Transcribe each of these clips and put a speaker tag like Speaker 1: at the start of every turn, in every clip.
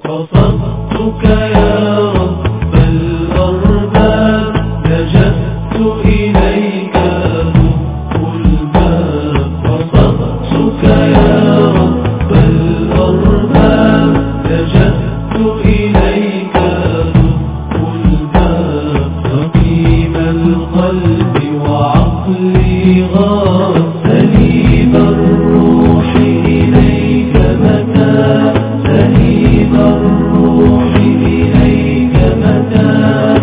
Speaker 1: رصدتك يا رب الأرباب، لجأت إليك ذو الباب. رصدتك يا رب الأرباب، لجأت إليك ذو الباب. رقيم القلب وعقلي غاب، سليم الروح إليك متى، سليم الروح إليك متى.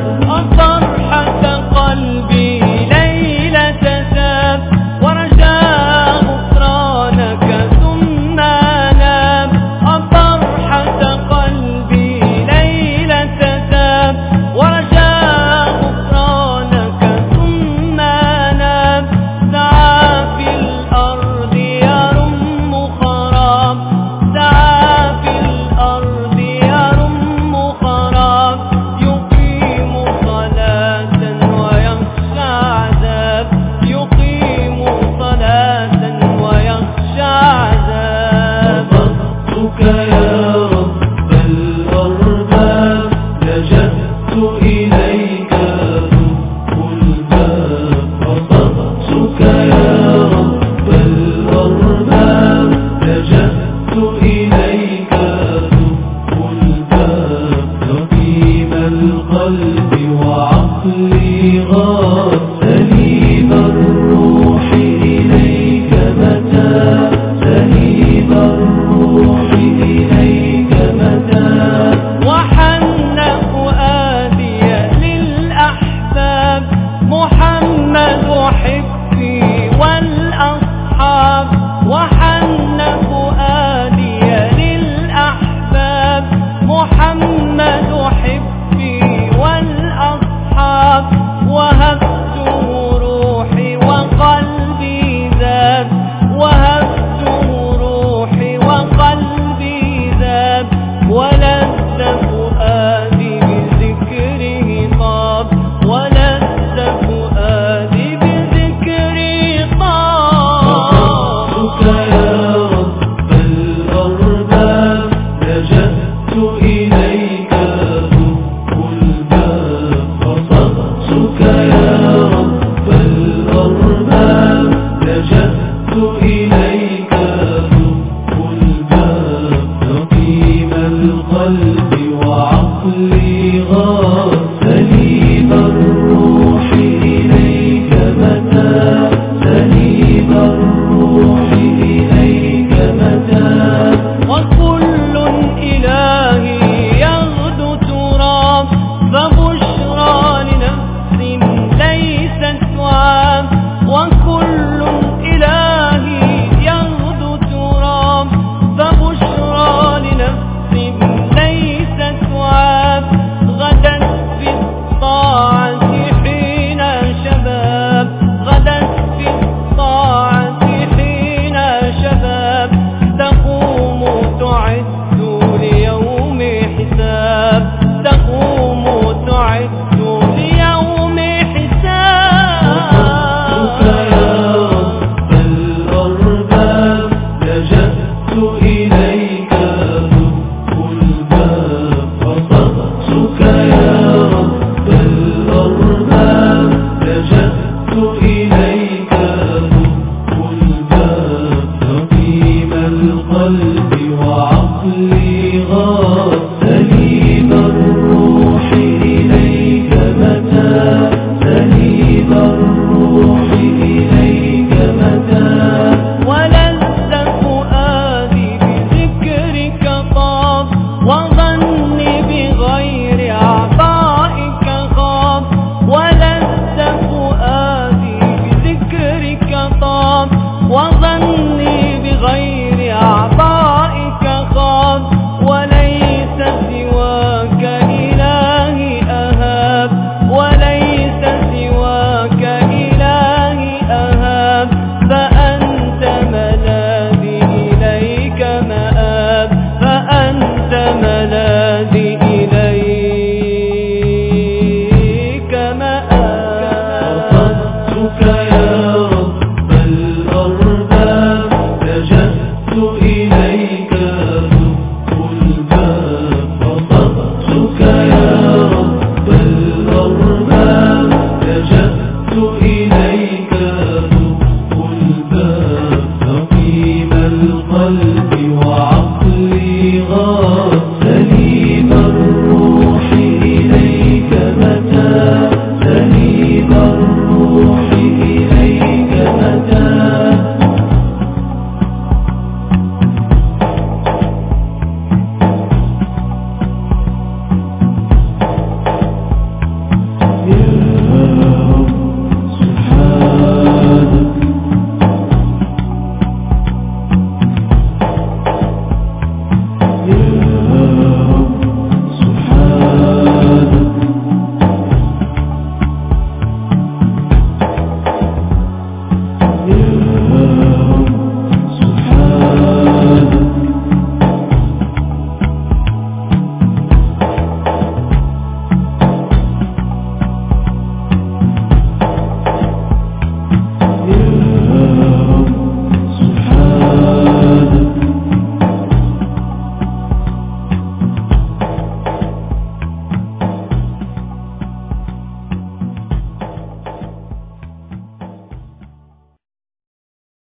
Speaker 2: فرحة قلبي ليلة تاب، ورجاء غفرانك ثم نام. فرحة قلبي ليلة تاب، ورجاء غفرانك ثم نام. سعى في الأرض يرم خراب، سعى في الأرض يرم خراب. يقيم صلاة ويخشى عذاب، يقيم صلاة ويخشى عذاب.
Speaker 1: رصدتك يا رب الأرباب، لجأت إليك ذو الباب. رصدتك يا رب الأرباب، لجأت إليك ذو الباب. رقيم القلب وعقلي غاب، سليم الروح إليك متى، سليم الروح إليك متى.
Speaker 2: وحن فؤادي للأحباب، محمد حبي والأصحاب. وحن فؤادي للأحباب، محمد حبي والأصحاب. وهبته روحي وقلبي ذاب، وهبته روحي وقلبي ذاب. ولذ فؤادي بذكره طاب، ولذ فؤادي بذكره طاب.
Speaker 1: رصدتك يا رب الأرباب، لجأت إليك ذو الباب. رصدتك يا رب الأرباب، لجأت إليك ذو الباب. رقيم القلب وعقلي غاب، سليم الروح إليك متى، سليم الروح إليك متى.
Speaker 2: وكل إلهي يغدو تراب، فبشرى لنفس ليست وعاب. وكل